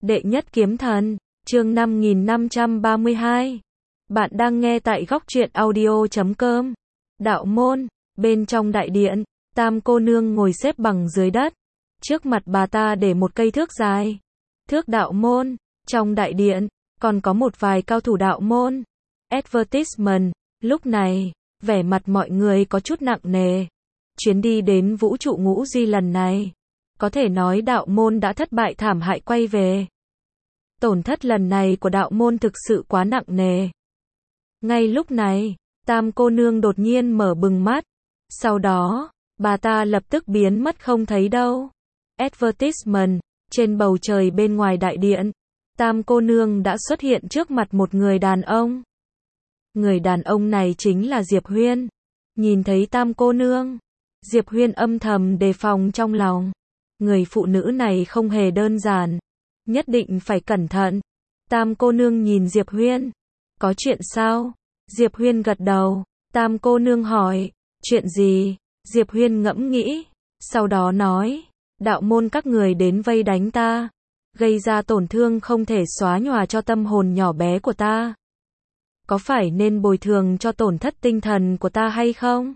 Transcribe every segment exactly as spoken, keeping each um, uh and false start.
Đệ nhất kiếm thần, chương năm nghìn năm trăm ba mươi hai. Bạn đang nghe tại góc truyện audio chấm com. Đạo môn, bên trong đại điện, Tam cô nương ngồi xếp bằng dưới đất. Trước mặt bà ta để một cây thước dài. Thước đạo môn, trong đại điện, còn có một vài cao thủ đạo môn. Advertisement, lúc này, vẻ mặt mọi người có chút nặng nề. Chuyến đi đến vũ trụ ngũ duy lần này, có thể nói đạo môn đã thất bại thảm hại quay về. Tổn thất lần này của đạo môn thực sự quá nặng nề. Ngay lúc này, Tam cô nương đột nhiên mở bừng mắt. Sau đó, bà ta lập tức biến mất không thấy đâu. Advertisement, trên bầu trời bên ngoài đại điện, Tam cô nương đã xuất hiện trước mặt một người đàn ông. Người đàn ông này chính là Diệp Huyên. Nhìn thấy Tam cô nương, Diệp Huyên âm thầm đề phòng trong lòng. Người phụ nữ này không hề đơn giản, nhất định phải cẩn thận. Tam cô nương nhìn Diệp Huyên. Có chuyện sao? Diệp Huyên gật đầu. Tam cô nương hỏi, chuyện gì? Diệp Huyên ngẫm nghĩ, sau đó nói, đạo môn các người đến vây đánh ta, gây ra tổn thương không thể xóa nhòa cho tâm hồn nhỏ bé của ta. Có phải nên bồi thường cho tổn thất tinh thần của ta hay không?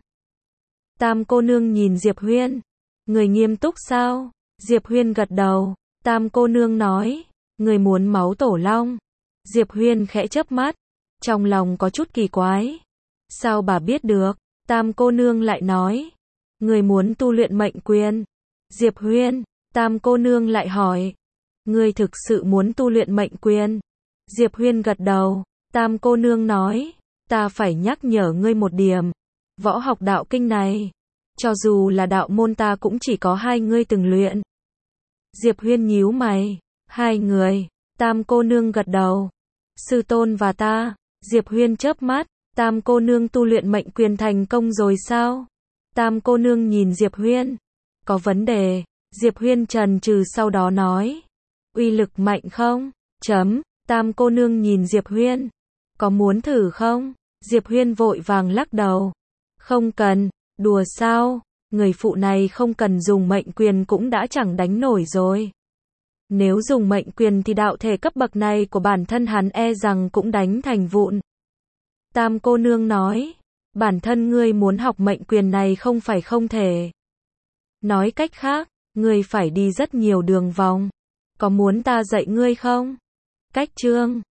Tam cô nương nhìn Diệp Huyên. Người nghiêm túc sao? Diệp Huyên gật đầu. Tam cô nương nói, người muốn máu tổ long. Diệp Huyên khẽ chớp mắt, trong lòng có chút kỳ quái. Sao bà biết được? Tam cô nương lại nói, người muốn tu luyện mệnh quyền. Diệp Huyên, Tam cô nương lại hỏi, người thực sự muốn tu luyện mệnh quyền? Diệp Huyên gật đầu. Tam cô nương nói, ta phải nhắc nhở ngươi một điểm. Võ học đạo kinh này, cho dù là đạo môn ta cũng chỉ có hai ngươi từng luyện. Diệp Huyên nhíu mày, hai người. Tam cô nương gật đầu. Sư tôn và ta. Diệp Huyên chớp mắt, Tam cô nương tu luyện mệnh quyền thành công rồi sao? Tam cô nương nhìn Diệp Huyên. Có vấn đề. Diệp Huyên chần chừ sau đó nói, uy lực mạnh không? Chấm. Tam cô nương nhìn Diệp Huyên. Có muốn thử không? Diệp Huyên vội vàng lắc đầu. Không cần, đùa sao? Người phụ này không cần dùng mệnh quyền cũng đã chẳng đánh nổi rồi. Nếu dùng mệnh quyền thì đạo thể cấp bậc này của bản thân hắn e rằng cũng đánh thành vụn. Tam cô nương nói, bản thân ngươi muốn học mệnh quyền này không phải không thể. Nói cách khác, ngươi phải đi rất nhiều đường vòng. Có muốn ta dạy ngươi không? Cách chương